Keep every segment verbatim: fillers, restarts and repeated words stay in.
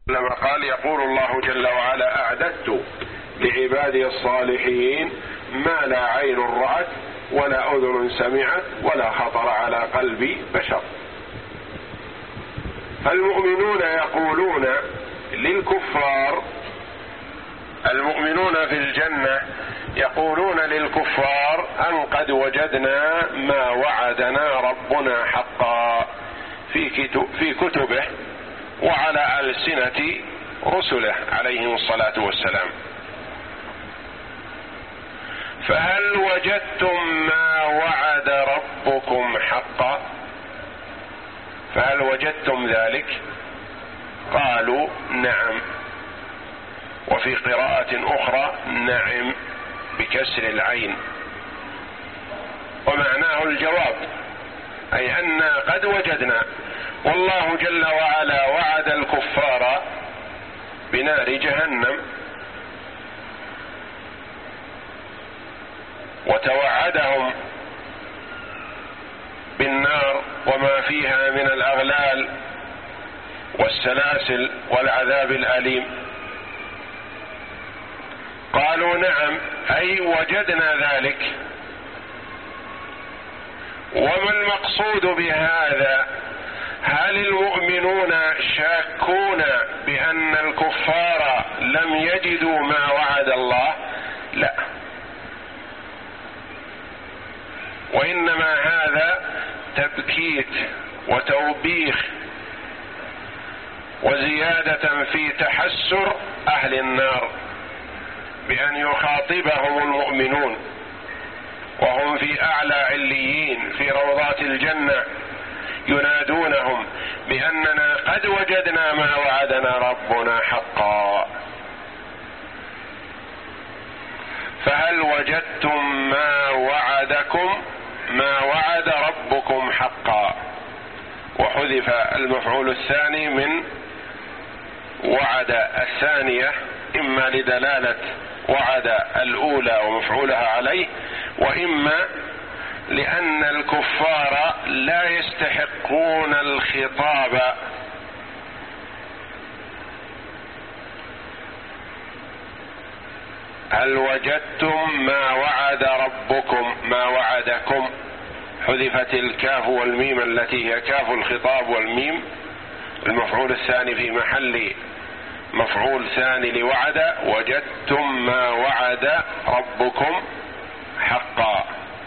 لما قال يقول الله جل وعلا أعددت لعبادي الصالحين ما لا عين رأت ولا أذن سمعت ولا خطر على قلب بشر. فالمؤمنون يقولون للكفار، المؤمنون في الجنة يقولون للكفار أن قد وجدنا ما وعدنا ربنا حقا في كتبه وعلى ألسنة رسله عليهم الصلاة والسلام. فهل وجدتم ما وعد ربكم حقا؟ فهل وجدتم ذلك؟ قالوا نعم، وفي قراءة أخرى نعم بكسر العين، ومعناه الجواب، أي أننا قد وجدنا. والله جل وعلا وعد الكفار بنار جهنم، وتوعدهم بالنار وما فيها من الأغلال والسلاسل والعذاب الأليم. قالوا نعم، أي وجدنا ذلك. وما المقصود بهذا؟ هل المؤمنون شاكون بأن الكفار لم يجدوا ما وعد الله؟ لا، وإنما هذا تبكيت وتوبيخ وزيادة في تحسر أهل النار بأن يخاطبهم المؤمنون وهم في أعلى عليين في روضات الجنة ينادونهم بأننا قد وجدنا ما وعدنا ربنا حقا. فهل وجدتم ما وعدكم ما وعد ربكم حقا؟ وحذف المفعول الثاني من وعد الثانية، إما لدلالة وعد الأولى ومفعولها عليه، وإما لأن الكفار لا يستحقون الخطاب. هل وجدتم ما وعد ربكم ما وعدكم؟ حذفت الكاف والميم التي هي كاف الخطاب، والميم المفعول الثاني في محل مفعول ثاني لوعد. وجدتم ما وعد ربكم حقا.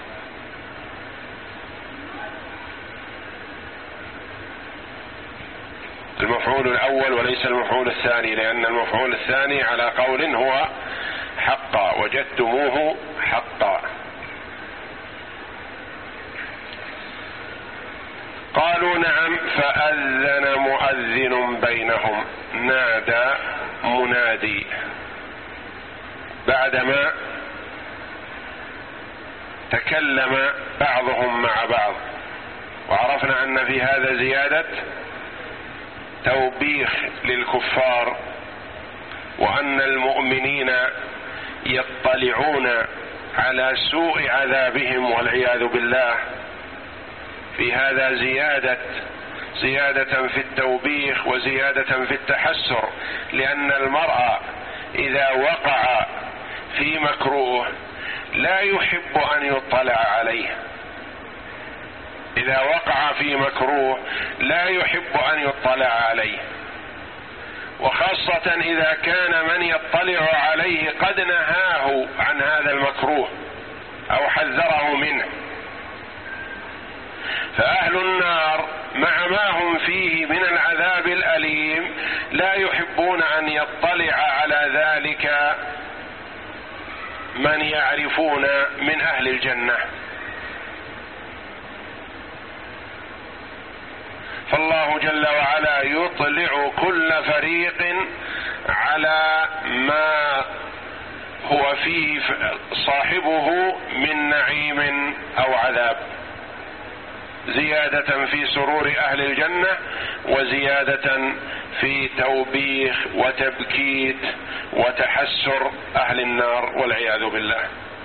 المفعول الأول وليس المفعول الثاني، لأن المفعول الثاني على قول هو حقا، وجدتموه حقا. قالوا نعم. فأذن مؤذن بينهم، نادى منادي بعدما تكلم بعضهم مع بعض. وعرفنا أن في هذا زيادة توبيخ للكفار، وأن المؤمنين يطلعون على سوء عذابهم والعياذ بالله. في هذا زيادة زيادة في التوبيخ وزيادة في التحسر، لأن المرء إذا وقع في مكروه لا يحب أن يطلع عليه. إذا وقع في مكروه لا يحب أن يطلع عليه، وخاصة إذا كان من يطلع عليه قد نهاه عن هذا المكروه أو حذره منه. فأهل النار مع ما هم فيه من العذاب الأليم لا يحبون أن يطلع على ذلك من يعرفون من أهل الجنة. فالله جل وعلا يطلع كل فريق على ما هو فيه صاحبه من نعيم أو عذاب، زيادة في سرور أهل الجنة وزيادة في توبيخ وتبكيت وتحسر أهل النار والعياذ بالله.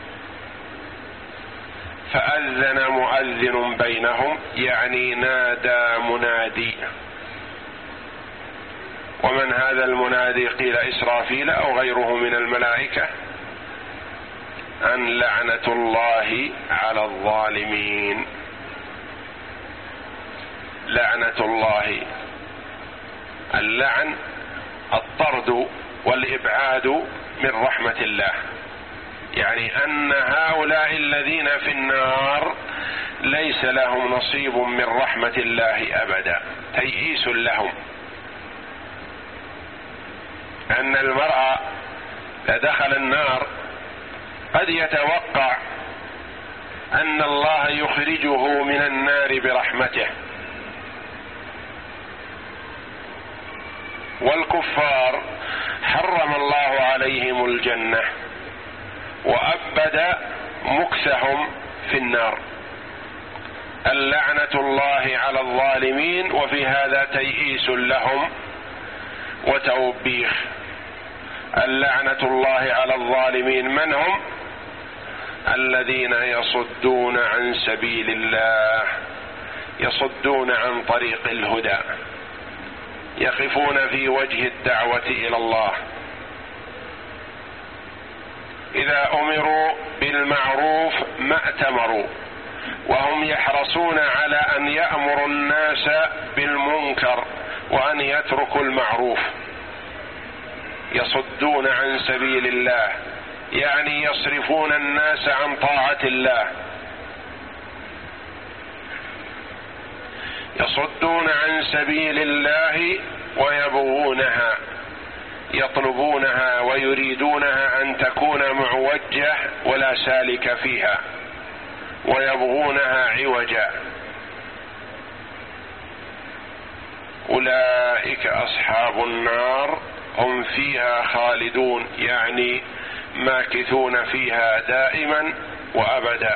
فأذن مؤذن بينهم، يعني نادى منادي. ومن هذا المنادي؟ قيل إسرافيل أو غيره من الملائكة. أن لعنة الله على الظالمين. لعنة الله، اللعن الطرد والإبعاد من رحمة الله، يعني أن هؤلاء الذين في النار ليس لهم نصيب من رحمة الله أبدا، تيئيس لهم. أن المرء إذا دخل النار قد يتوقع أن الله يخرجه من النار برحمته، والكفار حرم الله عليهم الجنة وأبد مكثهم في النار. اللعنة الله على الظالمين، وفي هذا تيئيس لهم وتوبيخ. اللعنة الله على الظالمين من هم؟ الذين يصدون عن سبيل الله، يصدون عن طريق الهدى، يقفون في وجه الدعوة إلى الله. إذا أمروا بالمعروف ما ائتمروا، وهم يحرصون على أن يأمروا الناس بالمنكر وأن يتركوا المعروف. يصدون عن سبيل الله يعني يصرفون الناس عن طاعة الله. يصدون عن سبيل الله ويبغونها، يطلبونها ويريدونها أن تكون معوجة ولا سالك فيها، ويبغونها عوجا. أولئك أصحاب النار هم فيها خالدون، يعني ماكثون فيها دائما وأبدا.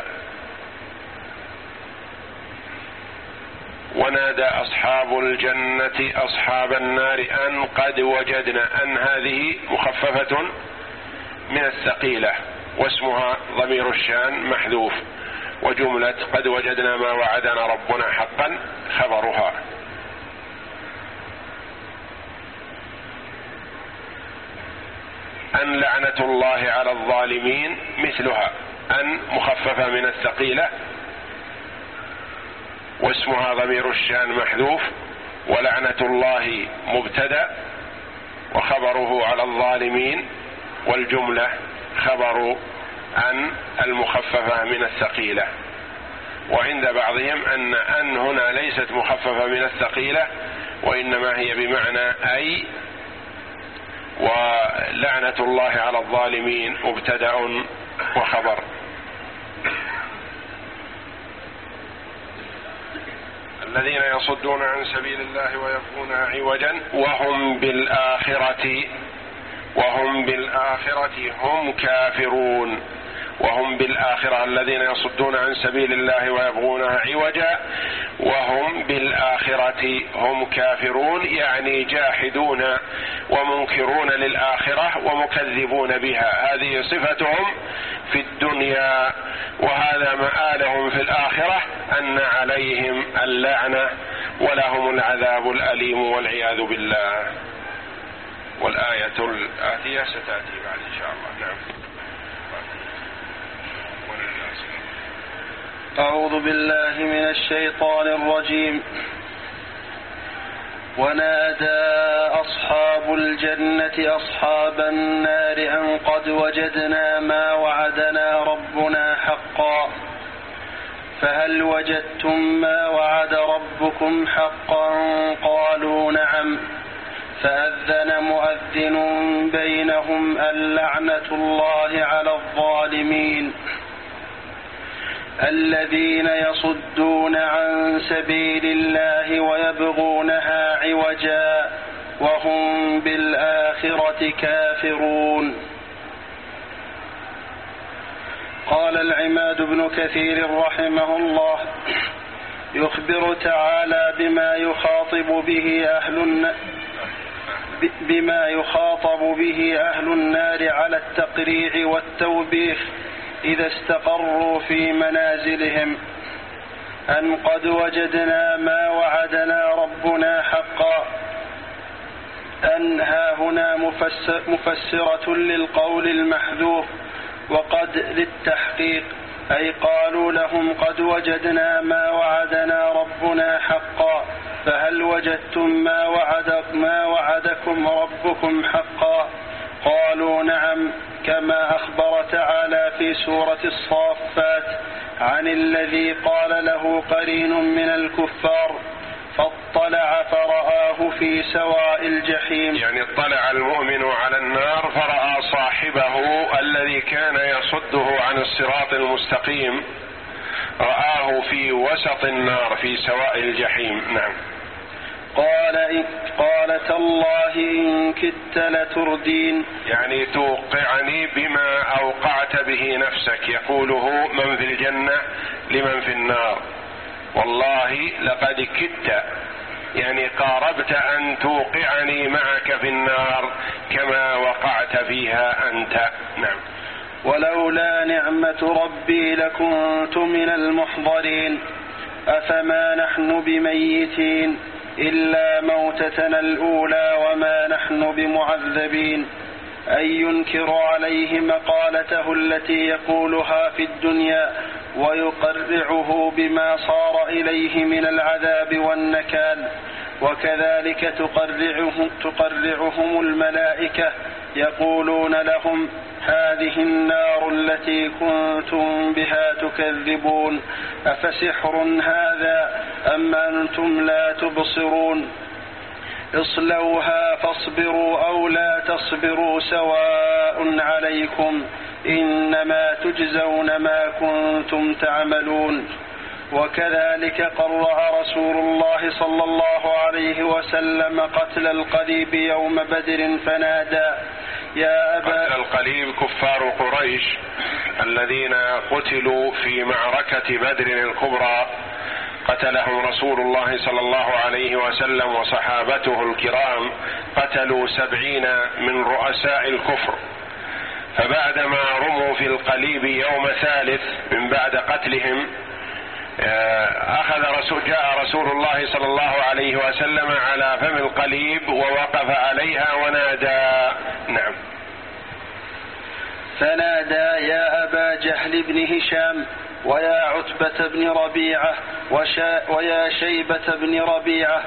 ونادى أصحاب الجنة أصحاب النار أن قد وجدنا، أن هذه مخففة من الثقيلة، واسمها ضمير الشان محذوف، وجملة قد وجدنا ما وعدنا ربنا حقا خبرها. أن لعنة الله على الظالمين مثلها، أن مخففة من الثقيلة واسمها ضمير الشان محذوف، ولعنة الله مبتدأ وخبره على الظالمين، والجملة خبر أن المخففة من الثقيلة. وعند بعضهم أن أن هنا ليست مخففة من الثقيلة، وإنما هي بمعنى أي، ولعنة الله على الظالمين مبتدأ وخبر. الذين يصدون عن سبيل الله ويبغونها عوجا وهم بالآخرة وهم بالآخرة هم كافرون. وهم بالآخرة، الذين يصدون عن سبيل الله ويبغونها عوجا وهم بالآخرة هم كافرون، يعني جاحدون ومنكرون للآخرة ومكذبون بها. هذه صفتهم في الدنيا، وهذا مآلهم في الآخرة، أن عليهم اللعنة ولهم العذاب الأليم والعياذ بالله. والآية الآتية ستأتي بعد إن شاء الله. نعم. أعوذ بالله من الشيطان الرجيم. ونادى أصحاب الجنة أصحاب النار أن قد وجدنا ما وعدنا ربنا حقا فهل وجدتم ما وعد ربكم حقا؟ قالوا نعم. فأذن مؤذن بينهم اللعنة الله على الظالمين الذين يصدون عن سبيل الله ويبغونها عوجا وهم بالآخرة كافرون. قال العماد بن كثير رحمه الله: يخبر تعالى بما يخاطب به أهل بما يخاطب به أهل النار على التقريع والتوبيخ إذا استقروا في منازلهم، أن قد وجدنا ما وعدنا ربنا حقا، أن ها هنا مفسر مفسرة للقول المحذوف، وقد للتحقيق، أي قالوا لهم قد وجدنا ما وعدنا ربنا حقا، فهل وجدتم ما, وعد ما وعدكم ربكم حقا؟ قالوا نعم، كما أخبر تعالى في سورة الصافات عن الذي قال له قرين من الكفار فاطلع فرآه في سواء الجحيم. يعني اطلع المؤمن على النار فرأى صاحبه الذي كان يصده عن الصراط المستقيم، رآه في وسط النار في سواء الجحيم. نعم. قال قال تالله إن كدت لتردين، يعني توقعني بما أوقعت به نفسك، يقوله من في الجنة لمن في النار، والله لقد كدت، يعني قاربت أن توقعني معك في النار كما وقعت فيها أنت. نعم. ولولا نعمة ربي لكنت من المحضرين، أفما نحن بميتين إلا موتتنا الأولى وما نحن بمعذبين. أن ينكر عليه مقالته التي يقولها في الدنيا ويقرعه بما صار إليه من العذاب والنكال. وكذلك تقرعهم, تقرعهم الملائكة يقولون لهم هذه النار التي كنتم بها تكذبون أفسحر هذا أم أنتم لا تبصرون اصلوها فاصبروا أو لا تصبروا سواء عليكم إنما تجزون ما كنتم تعملون. وكذلك قرع رسول الله صلى الله عليه وسلم قتل القليب يوم بدر فنادى يا أبا قتل القليب كفار قريش الذين قتلوا في معركة بدر الكبرى، قتلهم رسول الله صلى الله عليه وسلم وصحابته الكرام، قتلوا سبعين من رؤساء الكفر. فبعدما رموا في القليب يوم ثالث من بعد قتلهم أخذ رسول جاء رسول الله صلى الله عليه وسلم على فم القليب ووقف عليها ونادى. نعم. فنادى يا أبا جهل بن هشام ويا عتبة بن ربيعة ويا شيبة بن ربيعة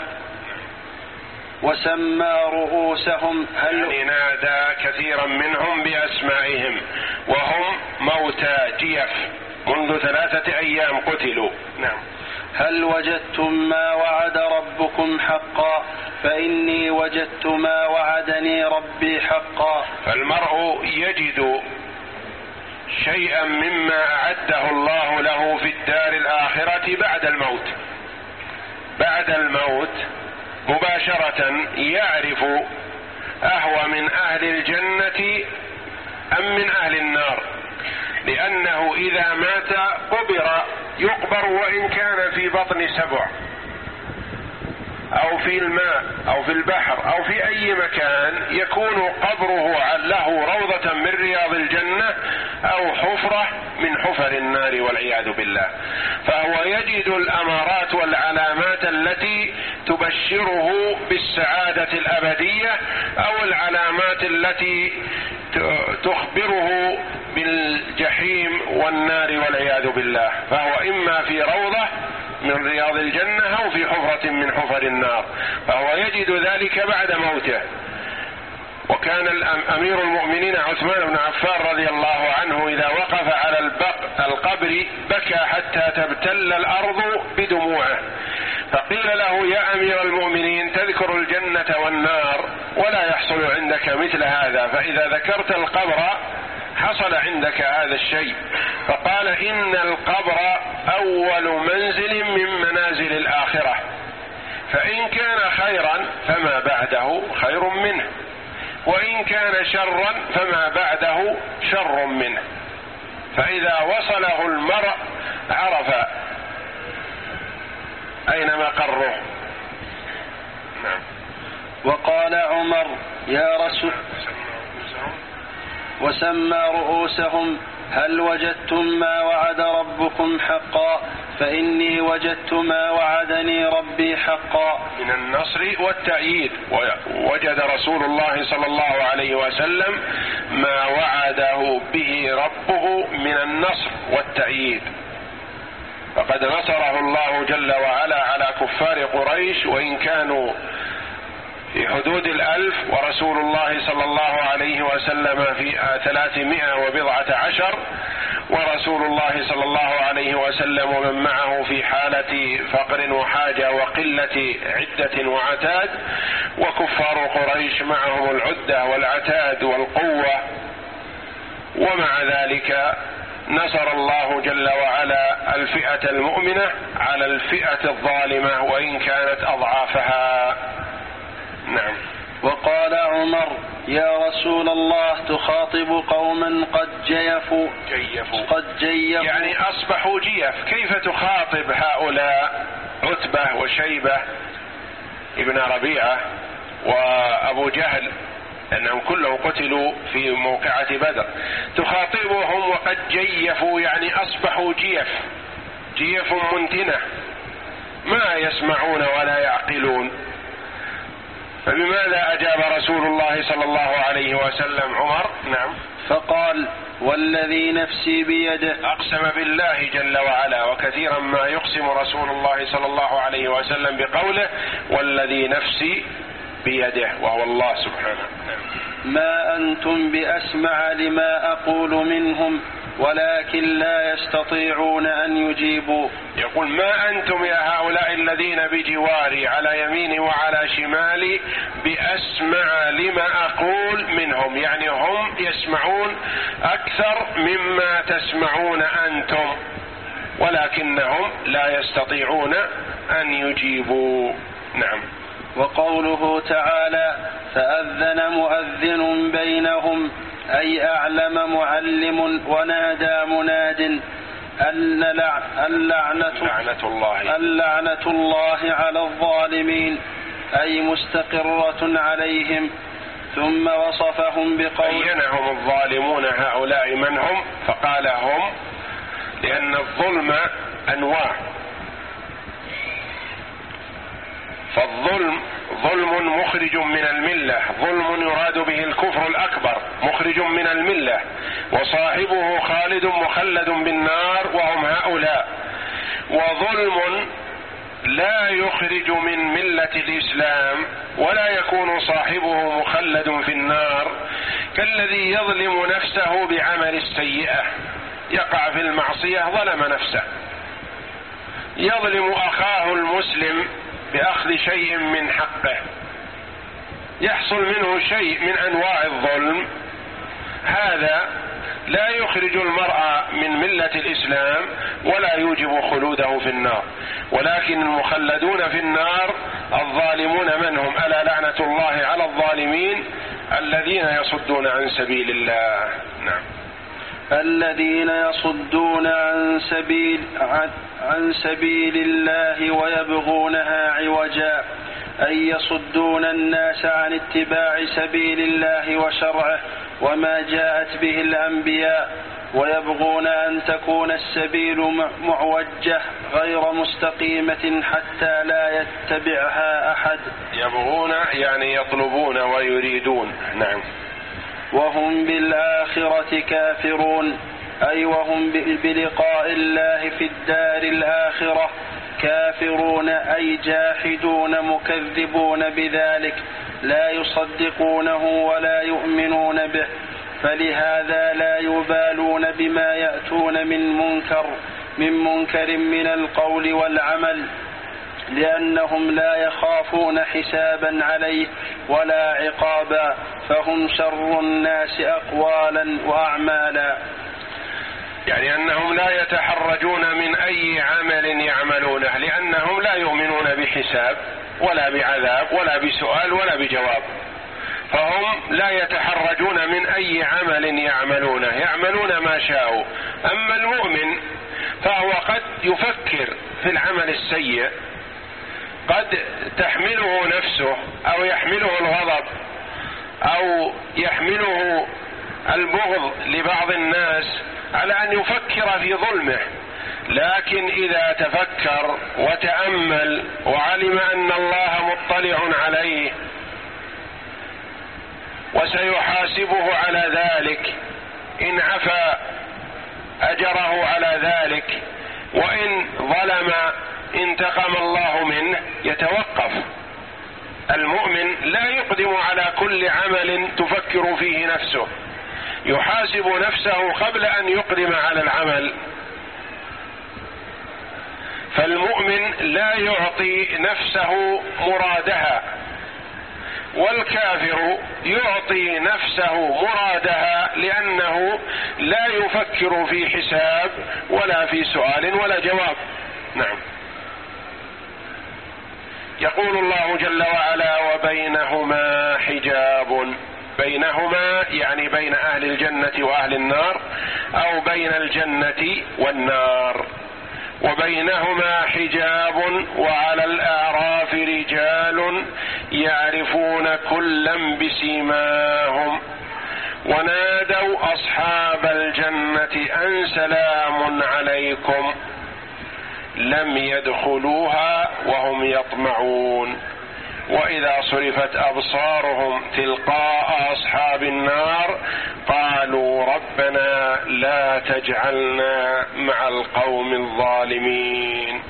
وسمى رؤوسهم. هل يعني نادى كثيرا منهم بأسمائهم وهم موتى جيف منذ ثلاثة أيام قتلوا. نعم. هل وجدتم ما وعد ربكم حقا؟ فإني وجدت ما وعدني ربي حقا. فالمرء يجد شيئا مما أعده الله له في الدار الآخرة بعد الموت. بعد الموت مباشرة يعرف أهو من أهل الجنة أم من أهل النار، لأنه إذا مات قبر يقبر وإن كان في بطن سبع أو في الماء أو في البحر أو في أي مكان، يكون قبره له روضة من رياض الجنة أو حفرة من حفر النار والعياذ بالله. فهو يجد الأمارات والعلامات التي تبشره بالسعادة الأبدية أو العلامات التي تخبره بالجحيم والنار والعياذ بالله. فهو إما في روضة من رياض الجنة أو في حفرة من حفر النار، فهو يجد ذلك بعد موته. وكان أمير المؤمنين عثمان بن عفان رضي الله عنه إذا وقف على القبر بكى حتى تبتل الأرض بدموعه، فقيل له يا أمير المؤمنين تذكر الجنة والنار ولا يحصل عندك مثل هذا، فإذا ذكرت القبر حصل عندك هذا الشيء. فقال إن القبر أول منزل من منازل الآخرة، فإن كان خيرا فما بعده خير منه، وإن كان شرا فما بعده شر منه. فإذا وصله المرء عرف أين مقره. نعم. وقال عمر يا رسول وسمى رؤوسهم هل وجدتم ما وعد ربكم حقا؟ فإني وجدت ما وعدني ربي حقا. من النصر والتأييد، وجد رسول الله صلى الله عليه وسلم ما وعده به ربه من النصر والتأييد، فقد نصره الله جل وعلا على كفار قريش وإن كانوا في حدود الألف، ورسول الله صلى الله عليه وسلم في ثلاثمائة وبضعة عشر، ورسول الله صلى الله عليه وسلم ومن معه في حالة فقر وحاجة وقلة عدة وعتاد، وكفار قريش معهم العدة والعتاد والقوة، ومع ذلك نصر الله جل وعلا الفئة المؤمنة على الفئة الظالمة وإن كانت أضعافها. نعم. وقال عمر: يا رسول الله تخاطب قوما قد جيفوا جيفوا قد جيفوا يعني أصبحوا جيف، كيف تخاطب هؤلاء عتبة وشيبة ابن ربيعة وأبو جهل أنهم كلهم قتلوا في موقعة بدر، تخاطبهم وقد جيفوا يعني أصبحوا جيف جيف منتنة ما يسمعون ولا يعقلون. فبماذا أجاب رسول الله صلى الله عليه وسلم عمر؟ نعم. فقال: والذي نفسي بيده. أقسم بالله جل وعلا، وكثيرا ما يقسم رسول الله صلى الله عليه وسلم بقوله والذي نفسي بيده، وهو الله سبحانه. ما أنتم بأسمع لما أقول منهم ولكن لا يستطيعون أن يجيبوا. يقول: ما أنتم يا هؤلاء الذين بجواري على يميني وعلى شمالي بأسمع لما أقول منهم، يعني هم يسمعون أكثر مما تسمعون أنتم، ولكنهم لا يستطيعون أن يجيبوا. نعم. وقوله تعالى: فأذن مؤذن بينهم، أي أعلم معلم ونادى مناد أن اللعنة, لعنة الله, اللعنة الله على الظالمين، أي مستقرة عليهم. ثم وصفهم بقول: بينهم الظالمون هؤلاء من هم؟ فقال هم، لأن الظلم أنواع، فالظلم ظلم مخرج من الملة، ظلم يراد به الكفر الأكبر مخرج من الملة، وصاحبه خالد مخلد بالنار وهم هؤلاء. وظلم لا يخرج من ملة الإسلام ولا يكون صاحبه مخلد في النار، كالذي يظلم نفسه بعمل السيئة، يقع في المعصية ظلم نفسه، يظلم أخاه المسلم بأخذ شيء من حقه، يحصل منه شيء من أنواع الظلم، هذا لا يخرج المرء من ملة الإسلام ولا يوجب خلوده في النار. ولكن المخلدون في النار الظالمون من هم؟ ألا لعنة الله على الظالمين الذين يصدون عن سبيل الله. نعم. الذين يصدون عن سبيل عن, عن سبيل الله ويبغونها عوجا، أي يصدون الناس عن اتباع سبيل الله وشرعه وما جاءت به الأنبياء، ويبغون أن تكون السبيل معوجة غير مستقيمة حتى لا يتبعها أحد. يبغون يعني يطلبون ويريدون. نعم. وهم بالآخرة كافرون، أي وهم بلقاء الله في الدار الآخرة كافرون، أي جاحدون مكذبون بذلك، لا يصدقونه ولا يؤمنون به، فلهذا لا يبالون بما يأتون من منكر من منكر من القول والعمل، لأنهم لا يخافون حسابا عليه ولا عقابا، فهم شر الناس أقوالا وأعمالا. يعني أنهم لا يتحرجون من أي عمل يعملونه، لأنهم لا يؤمنون بحساب ولا بعذاب ولا بسؤال ولا بجواب، فهم لا يتحرجون من أي عمل يعملونه، يعملون ما شاءوا. أما المؤمن فهو قد يفكر في العمل السيء، قد تحمله نفسه أو يحمله الغضب أو يحمله البغض لبعض الناس على أن يفكر في ظلمه، لكن إذا تفكر وتأمل وعلم أن الله مطلع عليه وسيحاسبه على ذلك، إن عفا أجره على ذلك، وإن ظلم انتقم الله منه، يتوقف. المؤمن لا يقدم على كل عمل تفكر فيه نفسه، يحاسب نفسه قبل أن يقدم على العمل. فالمؤمن لا يعطي نفسه مرادها، والكافر يعطي نفسه مرادها لأنه لا يفكر في حساب ولا في سؤال ولا جواب. نعم. يقول الله جل وعلا: وبينهما حجاب. بينهما يعني بين أهل الجنة وأهل النار، أو بين الجنة والنار. وبينهما حجاب وعلى الأعراف رجال يعرفون كلا بسيماهم ونادوا أصحاب الجنة أن سلام عليكم لم يدخلوها وهم يطمعون وإذا صرفت أبصارهم تلقاء أصحاب النار قالوا ربنا لا تجعلنا مع القوم الظالمين.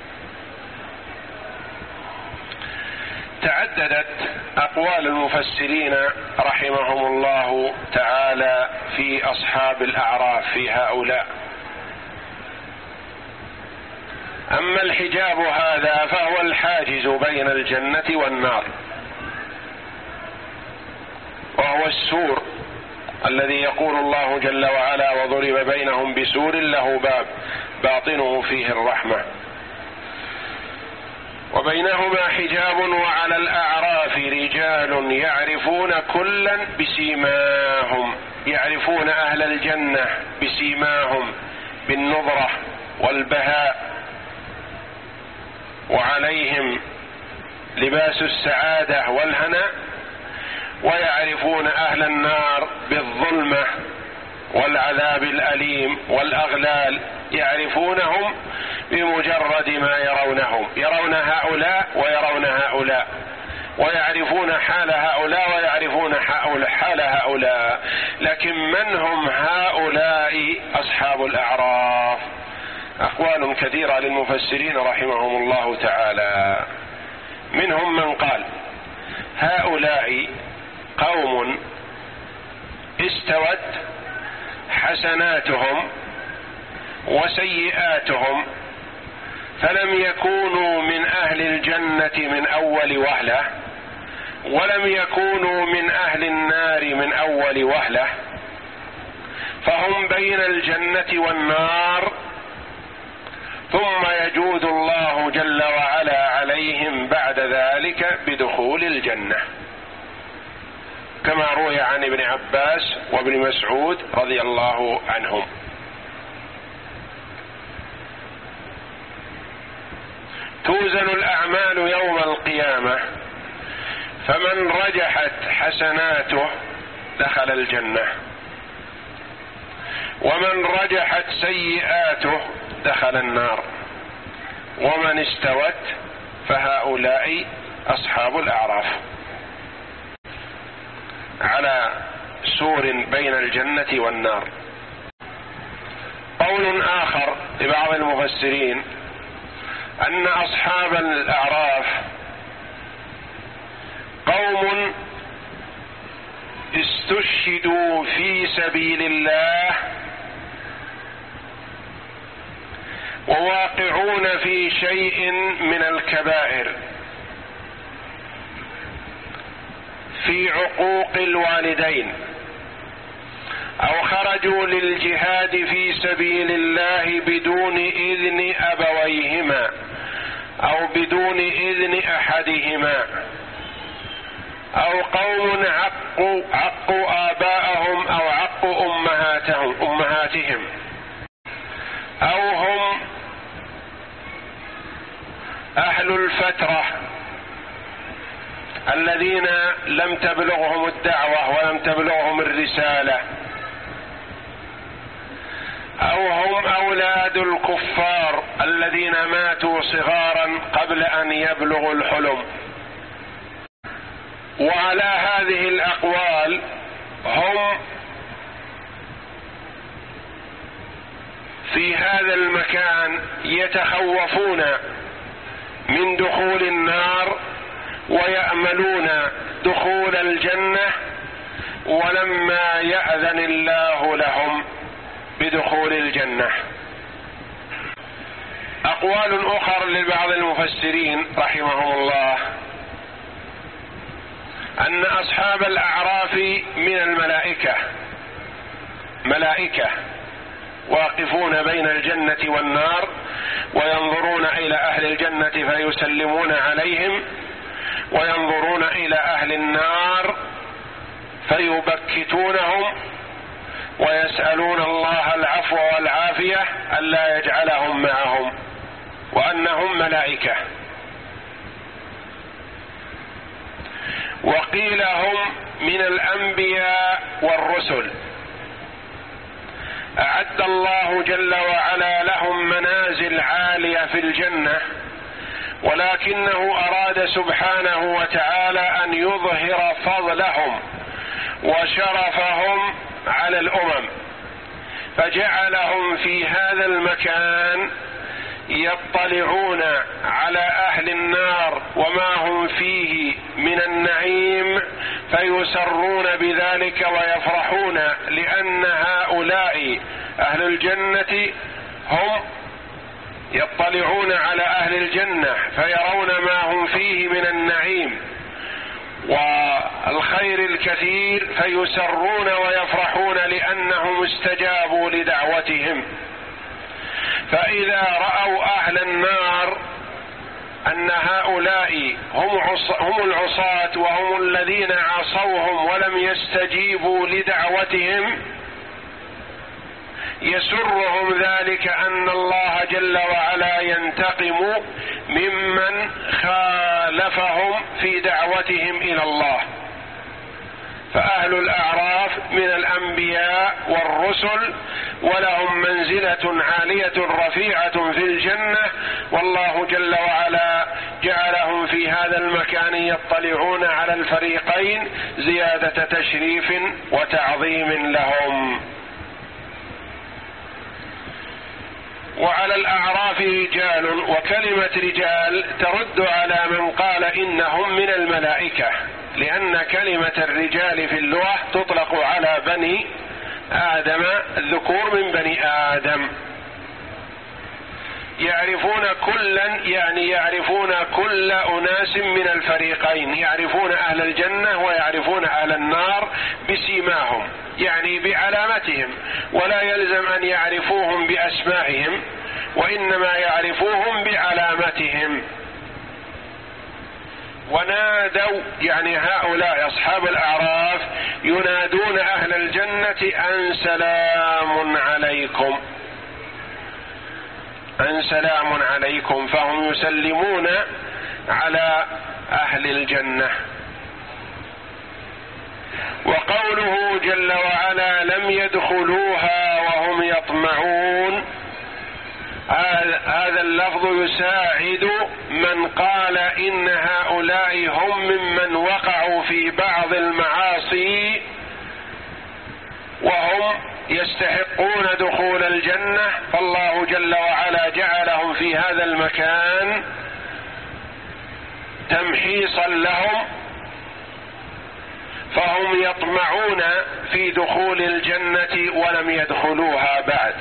تعددت أقوال المفسرين رحمهم الله تعالى في أصحاب الأعراف، في هؤلاء. أما الحجاب هذا فهو الحاجز بين الجنة والنار، وهو السور الذي يقول الله جل وعلا: وضرب بينهم بسور له باب باطنه فيه الرحمة. وبينهما حجاب وعلى الأعراف رجال يعرفون كلا بسيماهم، يعرفون أهل الجنة بسيماهم، بالنضرة والبهاء، وعليهم لباس السعادة والهناء. ويعرفون أهل النار بالظلمة والعذاب الأليم والأغلال، يعرفونهم بمجرد ما يرونهم، يرون هؤلاء ويرون هؤلاء، ويعرفون حال هؤلاء ويعرفون حال هؤلاء. لكن من هم هؤلاء أصحاب الأعراف؟ أقوال كثيرة للمفسرين رحمهم الله تعالى. منهم من قال: هؤلاء قوم استوت حسناتهم وسيئاتهم، فلم يكونوا من أهل الجنة من أول وهلة، ولم يكونوا من أهل النار من أول وهلة، فهم بين الجنة والنار، ثم يجود الله جل وعلا عليهم بعد ذلك بدخول الجنة، كما روي عن ابن عباس وابن مسعود رضي الله عنهم. توزن الأعمال يوم القيامة، فمن رجحت حسناته دخل الجنة، ومن رجحت سيئاته دخل النار، ومن استوت فهؤلاء أصحاب الأعراف على سور بين الجنة والنار. قول آخر لبعض المفسرين أن أصحاب الأعراف قوم استشهدوا في سبيل الله وواقعون في شيء من الكبائر، في عقوق الوالدين، أو خرجوا للجهاد في سبيل الله بدون إذن أبويهما أو بدون إذن أحدهما، أو قوم عقوا, عقوا آباءهم أو عقوا أمهاتهم, أمهاتهم أو هم أهل الفترة الذين لم تبلغهم الدعوة ولم تبلغهم الرسالة، أو هم أولاد الكفار الذين ماتوا صغارا قبل أن يبلغوا الحلم. وعلى هذه الأقوال هم في هذا المكان يتخوفون من دخول النار ويأملون دخول الجنة، ولما يأذن الله لهم بدخول الجنة. أقوال أخرى لبعض المفسرين رحمهم الله أن أصحاب الأعراف من الملائكة، ملائكة واقفون بين الجنة والنار وينظرون إلى أهل الجنة فيسلمون عليهم، وينظرون إلى أهل النار فيبكتونهم ويسألون الله العفو والعافية ألا يجعلهم معهم، وأنهم ملائكة. وقيل هم من الأنبياء والرسل، أعد الله جل وعلا لهم منازل عالية في الجنة، ولكنه أراد سبحانه وتعالى أن يظهر فضلهم وشرفهم على الأمم، فجعلهم في هذا المكان يطلعون على أهل النار وما هم فيه من النعيم، فيسرون بذلك ويفرحون، لأن هؤلاء أهل الجنة هم يطلعون على أهل الجنة فيرون ما هم فيه من النعيم والخير الكثير، فيسرون ويفرحون لأنهم استجابوا لدعوتهم. فإذا رأوا أهل النار أن هؤلاء هم, هم العصاة وهم الذين عصوهم ولم يستجيبوا لدعوتهم، يسرهم ذلك أن الله جل وعلا ينتقم ممن خالفهم في دعوتهم إلى الله. فأهل الأعراف من الأنبياء والرسل، ولهم منزلة عالية رفيعة في الجنة، والله جل وعلا جعلهم في هذا المكان يطلعون على الفريقين زيادة تشريف وتعظيم لهم. وعلى الأعراف رجال، وكلمة رجال ترد على من قال إنهم من الملائكة، لأن كلمة الرجال في اللغة تطلق على بني آدم، الذكور من بني آدم. يعرفون كلا، يعني يعرفون كل أناس من الفريقين، يعرفون أهل الجنة ويعرفون أهل النار بسيماهم، يعني بعلامتهم، ولا يلزم أن يعرفوهم بأسمائهم، وإنما يعرفوهم بعلامتهم. ونادوا، يعني هؤلاء أصحاب الأعراف ينادون أهل الجنة أن سلام عليكم، أن سلام عليكم، فهم يسلمون على أهل الجنة. وقوله جل وعلا لم يدخلوها وهم يطمعون، هذا اللفظ يساعد من قال إن هؤلاء هم ممن وقعوا في بعض المعاصي وهم يستحقون دخول الجنة، فالله جل وعلا جعلهم في هذا المكان تمحيصا لهم، فهم يطمعون في دخول الجنة ولم يدخلوها بعد.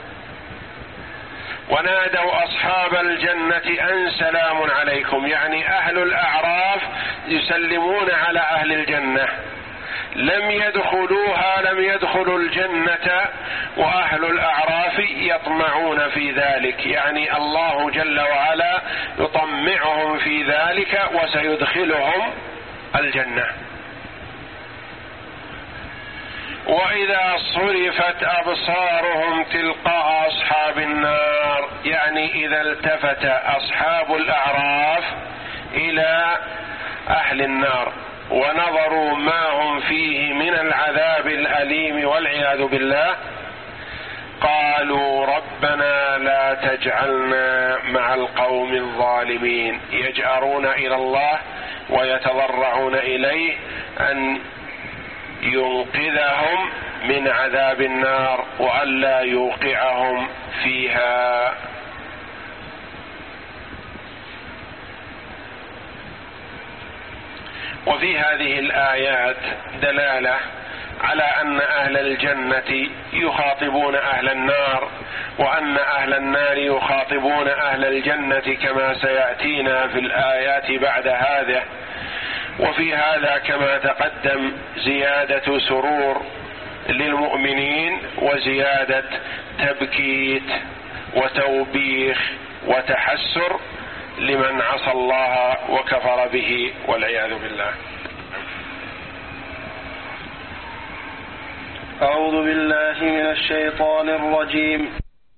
ونادوا أصحاب الجنة أن سلام عليكم، يعني أهل الأعراف يسلمون على أهل الجنة، لم يدخلوها، لم يدخلوا الجنة، وأهل الأعراف يطمعون في ذلك، يعني الله جل وعلا يطمعهم في ذلك وسيدخلهم الجنة. وإذا صرفت أبصارهم تلقاء أصحاب النار، يعني إذا التفت أصحاب الأعراف إلى أهل النار ونظروا ما هم فيه من العذاب الأليم والعياذ بالله، قالوا ربنا لا تجعلنا مع القوم الظالمين، يجأرون إلى الله ويتضرعون إليه أن ينقذهم من عذاب النار وألا يوقعهم فيها. وفي هذه الآيات دلالة على أن أهل الجنة يخاطبون أهل النار، وأن أهل النار يخاطبون أهل الجنة كما سيأتينا في الآيات بعد هذا. وفي هذا كما تقدم زيادة سرور للمؤمنين وزيادة تبكيت وتوبيخ وتحسر لمن عصى الله وكفر به والعياذ بالله. أعوذ بالله من الشيطان الرجيم.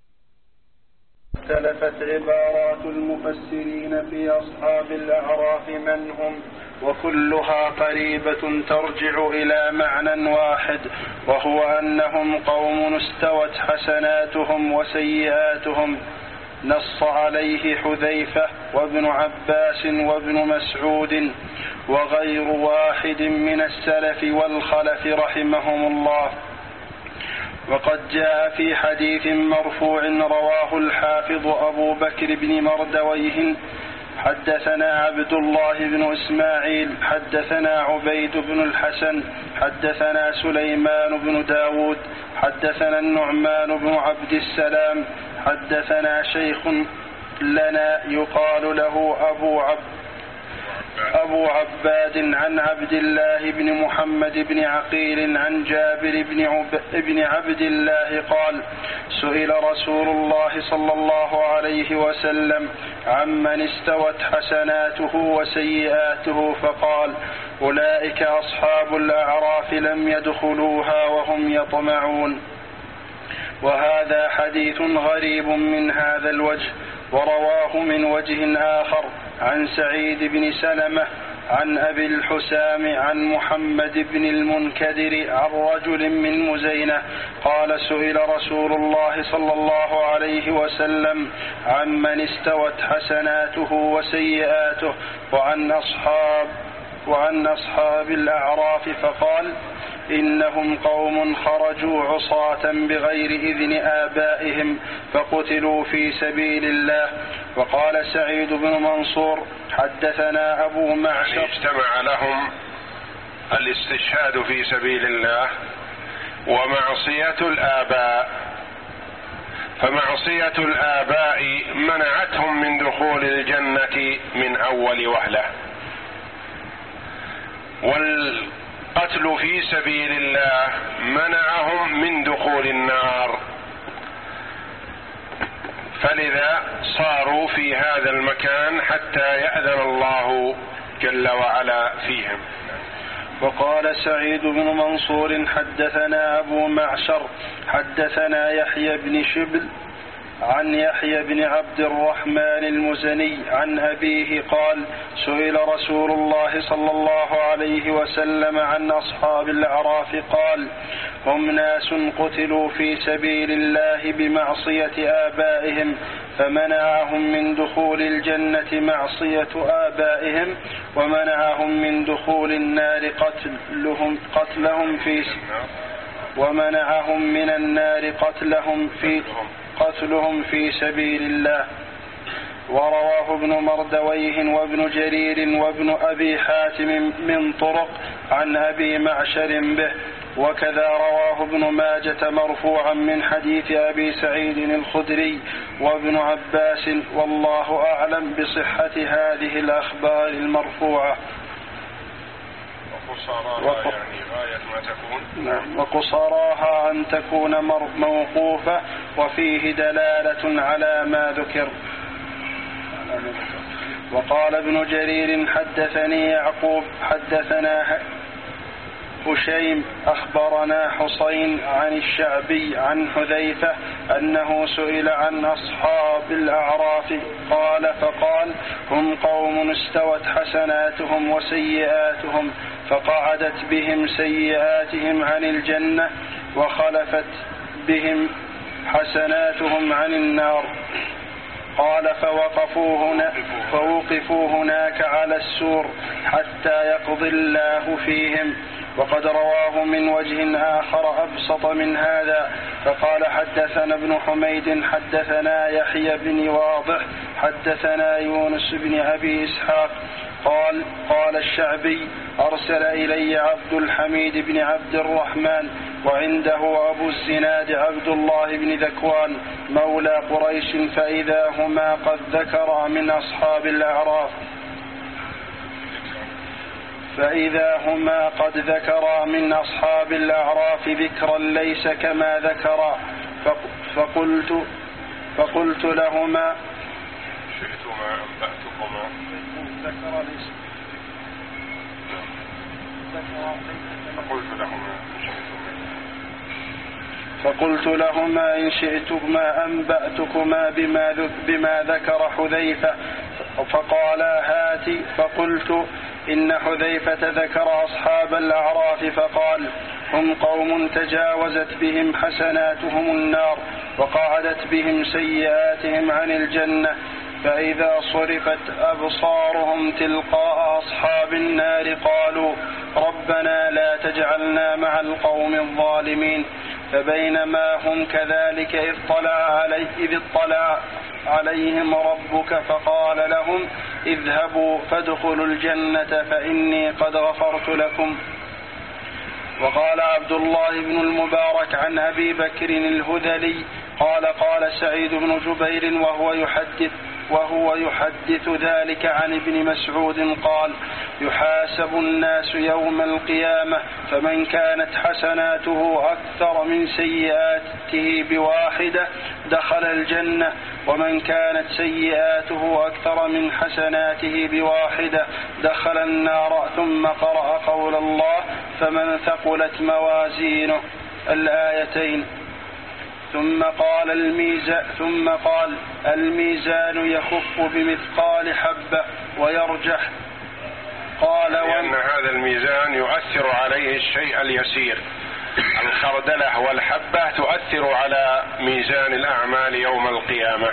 اختلفت عبارات المفسرين في أصحاب الأعراف من هم، وكلها قريبة ترجع إلى معنى واحد، وهو أنهم قوم استوت حسناتهم وسيئاتهم. نص عليه حذيفة وابن عباس وابن مسعود وغير واحد من السلف والخلف رحمهم الله. وقد جاء في حديث مرفوع رواه الحافظ أبو بكر بن مردويه: حدثنا عبد الله بن إسماعيل حدثنا عبيد بن الحسن حدثنا سليمان بن داود حدثنا النعمان بن عبد السلام حدثنا شيخ لنا يقال له أبو عبد أبو عباد عن عبد الله بن محمد بن عقيل عن جابر بن, عب... بن عبد الله قال: سئل رسول الله صلى الله عليه وسلم عمن استوت حسناته وسيئاته فقال: أولئك أصحاب الأعراف لم يدخلوها وهم يطمعون. وهذا حديث غريب من هذا الوجه. ورواه من وجه آخر عن سعيد بن سلمة عن أبي الحسام عن محمد بن المنكدر عن رجل من مزينة قال: سئل رسول الله صلى الله عليه وسلم عمن استوت حسناته وسيئاته وعن أصحاب وعن أصحاب الأعراف فقال: إنهم قوم خرجوا عصاة بغير إذن آبائهم فقتلوا في سبيل الله. وقال سعيد بن منصور: حدثنا أبو معشر. يعني اجتمع لهم الاستشهاد في سبيل الله ومعصية الآباء، فمعصية الآباء منعتهم من دخول الجنة من أول وهلة، والقتل في سبيل الله منعهم من دخول النار، فلذا صاروا في هذا المكان حتى يأذن الله جل وعلا فيهم. وقال سعيد بن منصور: حدثنا أبو معشر حدثنا يحيى بن شبل عن يحيى بن عبد الرحمن المزني عن أبيه قال: سئل رسول الله صلى الله عليه وسلم عن أصحاب الأعراف قال: هم ناس قتلوا في سبيل الله بمعصية آبائهم فمنعهم من دخول الجنة معصية آبائهم، ومنعهم من دخول النار قتلهم قتلهم في ومنعهم من النار قتلهم في قتلهم في سبيل الله. ورواه ابن مردويه وابن جرير وابن أبي حاتم من طرق عن أبي معشر به، وكذا رواه ابن ماجة مرفوعا من حديث أبي سعيد الخدري وابن عباس، والله أعلم بصحة هذه الأخبار المرفوعة. وقصراها يعني غاية ما تكون. نعم. وقصراها أن تكون موقوفة، وفيه دلالة على ما ذكر. وقال ابن جرير: حدثني يعقوب حدثنا هشيم أخبرنا حسين عن الشعبي عن حذيفة أنه سئل عن أصحاب الأعراف قال فقال: هم قوم استوت حسناتهم وسيئاتهم فقعدت بهم سيئاتهم عن الجنة وخلفت بهم حسناتهم عن النار. قال فوقفوا, هنا فوقفوا هناك على السور حتى يقضي الله فيهم. وقد رواه من وجه آخر أبسط من هذا فقال حدثنا ابن حميد حدثنا يحيى بن واضح حدثنا يونس بن أبي إسحاق قال قال الشعبي أرسل إلي عبد الحميد بن عبد الرحمن وعنده أبو الزناد عبد الله بن ذكوان مولى قريش فإذا هما قد ذكرا من أصحاب الأعراف فإذا هما قد ذكرا من أصحاب الأعراف ذكرا ليس كما ذكرا فقلت فقلت لهما شئتما أنبأتكما ذكر ليس فقلت لهما فقلت لهما إن شئتما أنبأتكما بما, بما ذكر حذيفة فقالا هات فقلت إن حذيفة ذكر أصحاب الأعراف فقال هم قوم تجاوزت بهم حسناتهم النار وقعدت بهم سيئاتهم عن الجنة فإذا صرفت أبصارهم تلقاء أصحاب النار قالوا ربنا لا تجعلنا مع القوم الظالمين. فبينما هم كذلك إذ طلع, علي إذ اطلع عليهم ربك فقال لهم اذهبوا فادخلوا الجنة فإني قد غفرت لكم. وقال عبد الله بن المبارك عن أبي بكر الهذلي قال قال سعيد بن جبير وهو يحدث وهو يحدث ذلك عن ابن مسعود قال يحاسب الناس يوم القيامة فمن كانت حسناته أكثر من سيئاته بواحدة دخل الجنة ومن كانت سيئاته أكثر من حسناته بواحدة دخل النار. ثم قرأ قول الله فمن ثقلت موازينه الآيتين. ثم قال الميزان ثم قال الميزان يخف بمثقال حبة ويرجح. قال لأن هذا الميزان يؤثر عليه الشيء اليسير الخردلة والحبة تؤثر على ميزان الأعمال يوم القيامة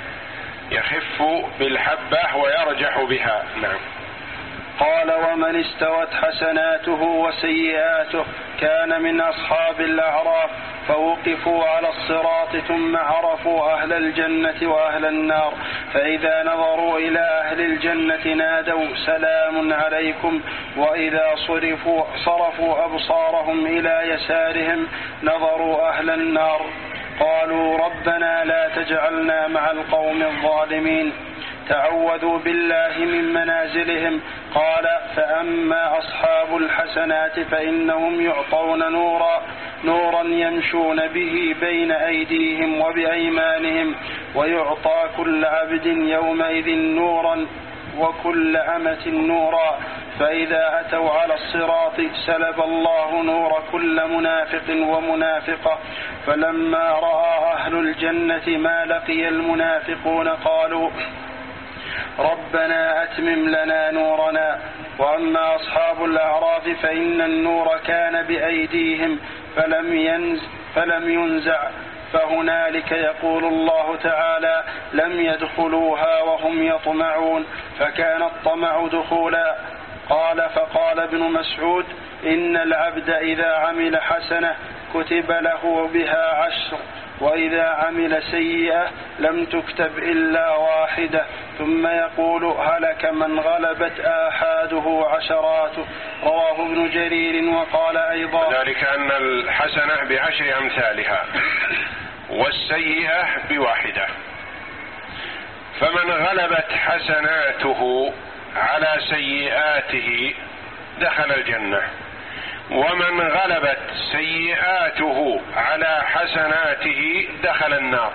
يخف بالحبة ويرجح بها. نعم. قال ومن استوت حسناته وسيئاته كان من أصحاب الأعراف فوقفوا على الصراط ثم عرفوا أهل الجنة وأهل النار فإذا نظروا إلى أهل الجنة نادوا سلام عليكم وإذا صرفوا, صرفوا أبصارهم إلى يسارهم نظروا أهل النار قالوا ربنا لا تجعلنا مع القوم الظالمين. تعوذوا بالله من منازلهم. قال فأما أصحاب الحسنات فإنهم يعطون نورا نورا يمشون به بين أيديهم وبأيمانهم ويعطى كل عبد يومئذ نورا وكل أمة نورا فإذا أتوا على الصراط سلب الله نور كل منافق ومنافقة. فلما رأى أهل الجنة ما لقي المنافقون قالوا ربنا أتمم لنا نورنا. وأما أصحاب الأعراف فإن النور كان بأيديهم فلم ينز فلم ينزع فهنالك يقول الله تعالى لم يدخلوها وهم يطمعون فكان الطمع دخولا. قال فقال ابن مسعود إن العبد إذا عمل حسنة كتب له بها عشر وإذا عمل سيئة لم تكتب إلا واحدة ثم يقول هلك من غلبت آحاده عشراته. رواه ابن جرير. وقال أيضا ذلك أن الحسنة بعشر أمثالها والسيئة بواحدة فمن غلبت حسناته على سيئاته دخل الجنة ومن غلبت سيئاته على حسناته دخل النار.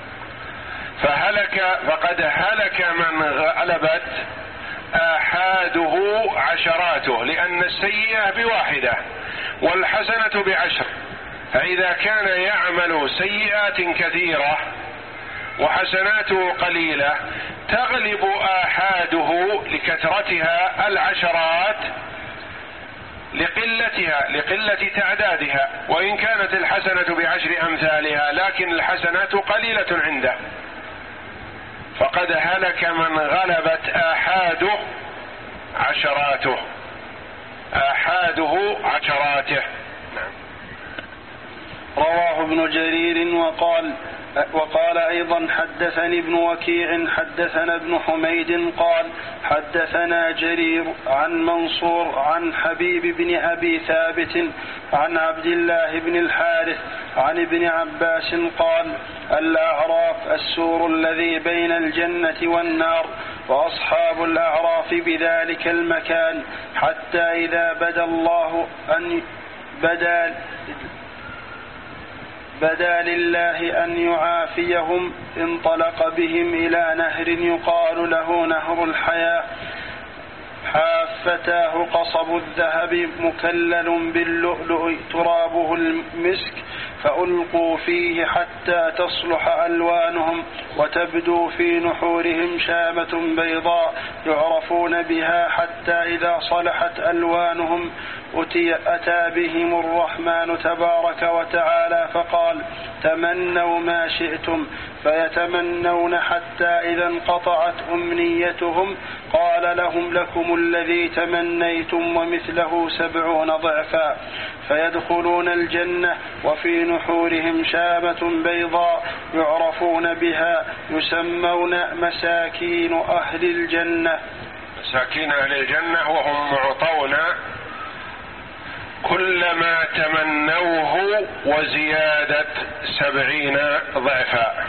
فهلك فقد هلك من غلبت آحاده عشراته لأن السيئة بواحدة والحسنة بعشر فإذا كان يعمل سيئات كثيرة وحسناته قليلة تغلب آحاده لكثرتها العشرات لقلتها لقلة تعدادها، وإن كانت الحسنة بعشر أمثالها لكن الحسنات قليلة عنده، فقد هلك من غلبت آحاده عشراته آحاده عشراته. رواه ابن جرير وقال وقال أيضا حدثني ابن وكيع حدثنا ابن حميد قال حدثنا جرير عن منصور عن حبيب بن أبي ثابت عن عبد الله بن الحارث عن ابن عباس قال الأعراف السور الذي بين الجنة والنار، وأصحاب الأعراف بذلك المكان، حتى إذا بدا الله أن بدا بدا لله أن يعافيهم انطلق بهم إلى نهر يقال له نهر الحياة، حافتاه قصب الذهب مكلل باللؤلؤ ترابه المسك، فألقوا فيه حتى تصلح ألوانهم وتبدو في نحورهم شامة بيضاء يعرفون بها، حتى إذا صلحت ألوانهم أتي أتى بهم الرحمن تبارك وتعالى فقال تمنوا ما شئتم، فيتمنون حتى إذا انقطعت أمنيتهم قال لهم لكم الذي تمنيتم ومثله سبعون ضعفا، فيدخلون الجنة وفي نحورهم شامة بيضاء يعرفون بها يسمون مساكين أهل الجنة. مساكين أهل الجنة وهم معطون كل ما تمنوه وزيادة سبعين ضعفا.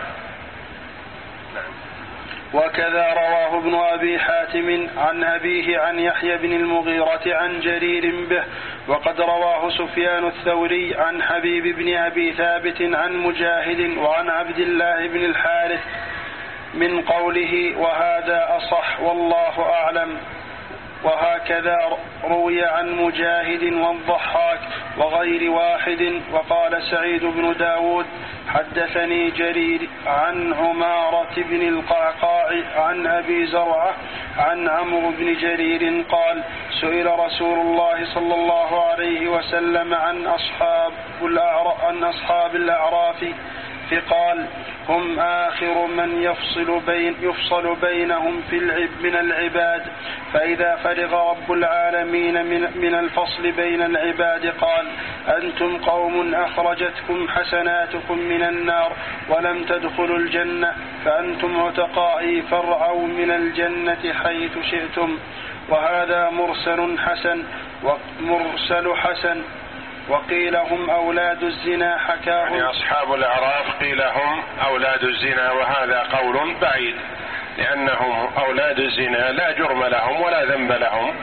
وكذا رواه ابن أبي حاتم عن أبيه عن يحيى بن المغيرة عن جرير به، وقد رواه سفيان الثوري عن حبيب بن أبي ثابت عن مجاهد وعن عبد الله بن الحارث من قوله وهذا أصح والله أعلم. وهكذا روي عن مجاهد والضحاك وغير واحد. وقال سعيد بن داود حدثني جرير عن عمارة بن القعقاع عن أبي زرعة عن عمرو بن جرير قال سئل رسول الله صلى الله عليه وسلم عن أصحاب عن أصحاب الأعراف فقال هم آخر من يفصل, بين يفصل بينهم في العب من العباد، فإذا فرغ رب العالمين من, من الفصل بين العباد قال أنتم قوم أخرجتكم حسناتكم من النار ولم تدخلوا الجنة، فأنتم عتقائي فارعوا من الجنة حيث شئتم. وهذا مرسل حسن ومرسل حسن. وقيل هم أولاد الزنا حكاه يعني أصحاب الأعراف قيل هم أولاد الزنا، وهذا قول بعيد، لأنهم أولاد الزنا لا جرم لهم ولا ذنب لهم،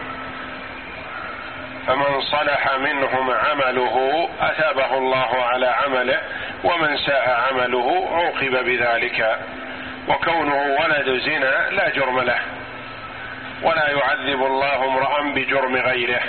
فمن صلح منهم عمله أثابه الله على عمله، ومن ساء عمله عوقب بذلك، وكونه ولد زنا لا جرم له ولا يعذب الله امرأ بجرم غيره.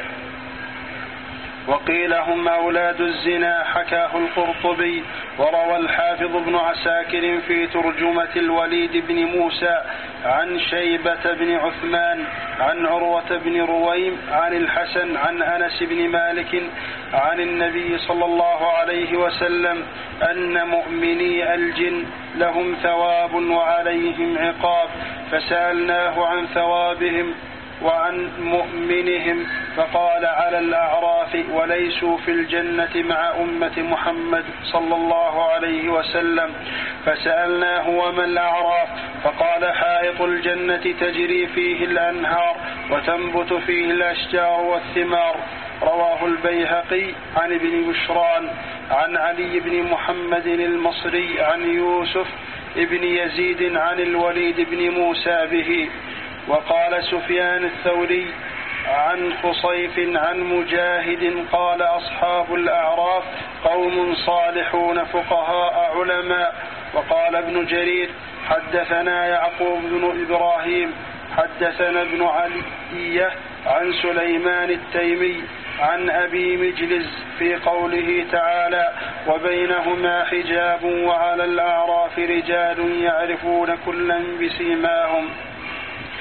وقيل هم أولاد الزنا حكاه القرطبي. وروى الحافظ ابن عساكر في ترجمة الوليد بن موسى عن شيبة بن عثمان عن عروة بن رويم عن الحسن عن أنس بن مالك عن النبي صلى الله عليه وسلم أن مؤمني الجن لهم ثواب وعليهم عقاب، فسألناه عن ثوابهم وعن مؤمنهم فقال على الأعراف وليسوا في الجنة مع أمة محمد صلى الله عليه وسلم. فسألناه وما الأعراف؟ فقال حائط الجنة تجري فيه الأنهار وتنبت فيه الأشجار والثمار. رواه البيهقي عن ابن بشران عن علي بن محمد المصري عن يوسف ابن يزيد عن الوليد بن موسى به. وقال سفيان الثوري عن خصيف عن مجاهد قال أصحاب الأعراف قوم صالحون فقهاء علماء. وقال ابن جرير حدثنا يعقوب بن إبراهيم حدثنا ابن علي عن سليمان التيمي عن أبي مجلس في قوله تعالى وبينهما حجاب وعلى الأعراف رجال يعرفون كلا بسيماهم.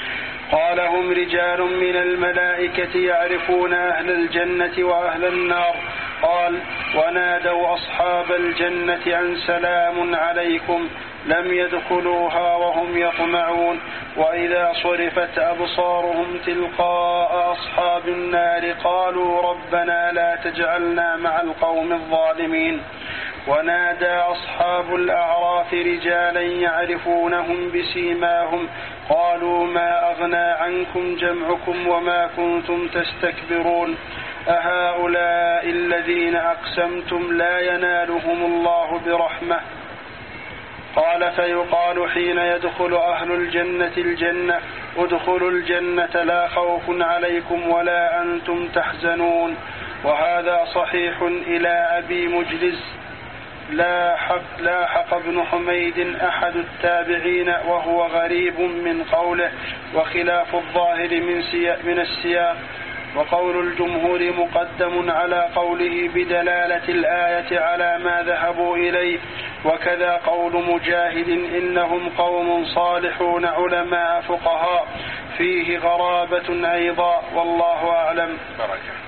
قال هم رجال من الملائكة يعرفون أهل الجنة وأهل النار. قال ونادوا أصحاب الجنة أن سلام عليكم لم يدخلوها وهم يطمعون. وإذا صرفت أبصارهم تلقاء أصحاب النار قالوا ربنا لا تجعلنا مع القوم الظالمين. ونادى أصحاب الأعراف رجالا يعرفونهم بسيماهم قالوا ما أغنى عنكم جمعكم وما كنتم تستكبرون أهؤلاء الذين أقسمتم لا ينالهم الله برحمة. قال فيقال حين يدخل أهل الجنة الجنة ادخلوا الجنة لا خوف عليكم ولا أنتم تحزنون. وهذا صحيح إلى أبي مجلس لا حق, لا حق ابن حميد أحد التابعين وهو غريب من قوله وخلاف الظاهر من, من السياق. وقول الجمهور مقدم على قوله بدلالة الآية على ما ذهبوا إليه. وكذا قول مجاهد إنهم قوم صالحون علماء فقهاء فيه غرابة أيضا والله أعلم.